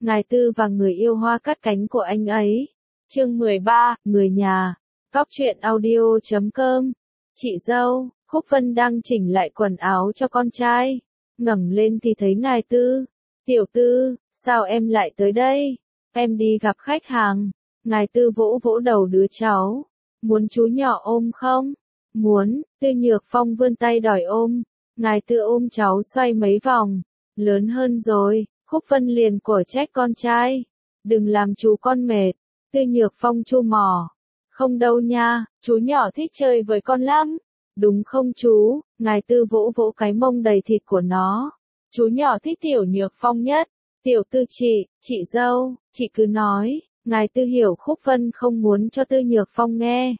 Ngài Tư và người yêu hoa cắt cánh của anh ấy. Chương 13, người nhà. Góc truyện audio.com. Chị dâu, Khúc Vân đang chỉnh lại quần áo cho con trai. Ngẩng lên thì thấy Ngài Tư. Tiểu Tư, sao em lại tới đây? Em đi gặp khách hàng. Ngài Tư vỗ vỗ đầu đứa cháu. Muốn chú nhỏ ôm không? Muốn. Tư Nhược Phong vươn tay đòi ôm. Ngài Tư ôm cháu xoay mấy vòng. Lớn hơn rồi. Khúc Vân liền của trách con trai. Đừng làm chú con mệt. Tư Nhược Phong chu mỏ. Không đâu nha, chú nhỏ thích chơi với con lắm. Đúng không chú? Ngài Tư vỗ vỗ cái mông đầy thịt của nó. Chú nhỏ thích Tiểu Nhược Phong nhất. Tiểu Tư chị dâu, chị cứ nói. Ngài Tư hiểu Khúc Vân không muốn cho Tư Nhược Phong nghe.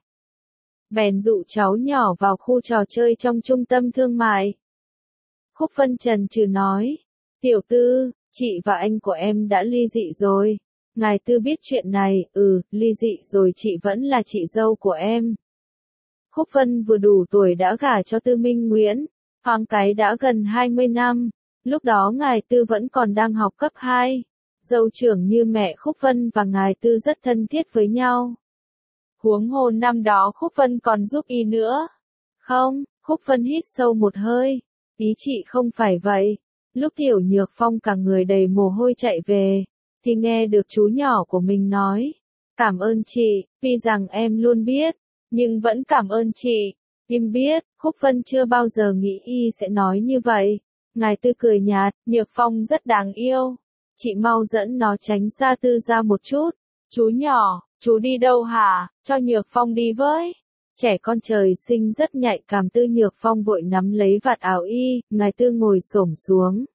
Bèn dụ cháu nhỏ vào khu trò chơi trong trung tâm thương mại. Khúc Vân chần chừ nói. Tiểu Tư, chị và anh của em đã ly dị rồi. Ngài Tư biết chuyện này, ly dị rồi chị vẫn là chị dâu của em. Khúc Vân vừa đủ tuổi đã gả cho Tư Minh Nguyễn, thoáng cái đã gần 20 năm, lúc đó Ngài Tư vẫn còn đang học cấp 2. Dâu trưởng như mẹ Khúc Vân và Ngài Tư rất thân thiết với nhau. Huống hồ năm đó Khúc Vân còn giúp y nữa. Không, Khúc Vân hít sâu một hơi. Ý chị không phải vậy. Lúc Tiểu Nhược Phong cả người đầy mồ hôi chạy về, thì nghe được chú nhỏ của mình nói. Cảm ơn chị, tuy rằng em luôn biết, nhưng vẫn cảm ơn chị. Em biết, Khúc Vân chưa bao giờ nghĩ y sẽ nói như vậy. Ngài Tư cười nhạt, Nhược Phong rất đáng yêu. Chị mau dẫn nó tránh xa Tư ra một chút. Chú nhỏ, chú đi đâu hả? Cho Nhược Phong đi với. Trẻ con trời sinh rất nhạy cảm. Tư Nhược Phong vội nắm lấy vạt áo y, Ngài Tư ngồi xổm xuống.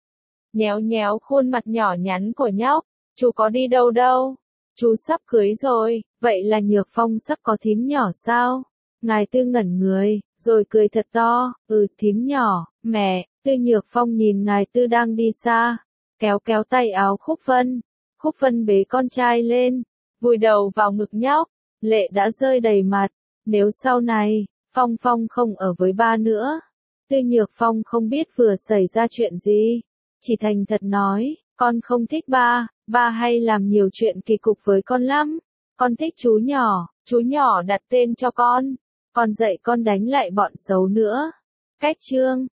Nhéo nhéo khuôn mặt nhỏ nhắn của nhóc. Chú có đi đâu đâu? Chú sắp cưới rồi, vậy là Nhược Phong sắp có thím nhỏ sao? Ngài Tư ngẩn người, rồi cười thật to, thím nhỏ, mẹ. Tư Nhược Phong nhìn Ngài Tư đang đi xa, kéo kéo tay áo Khúc Vân. Khúc Vân bế con trai lên, vùi đầu vào ngực nhóc, lệ đã rơi đầy mặt. Nếu sau này, Phong Phong không ở với ba nữa. Tư Nhược Phong không biết vừa xảy ra chuyện gì, chỉ thành thật nói, con không thích ba hay làm nhiều chuyện kỳ cục với con lắm. Con thích chú nhỏ đặt tên cho con dạy con đánh lại bọn xấu nữa. Cách chương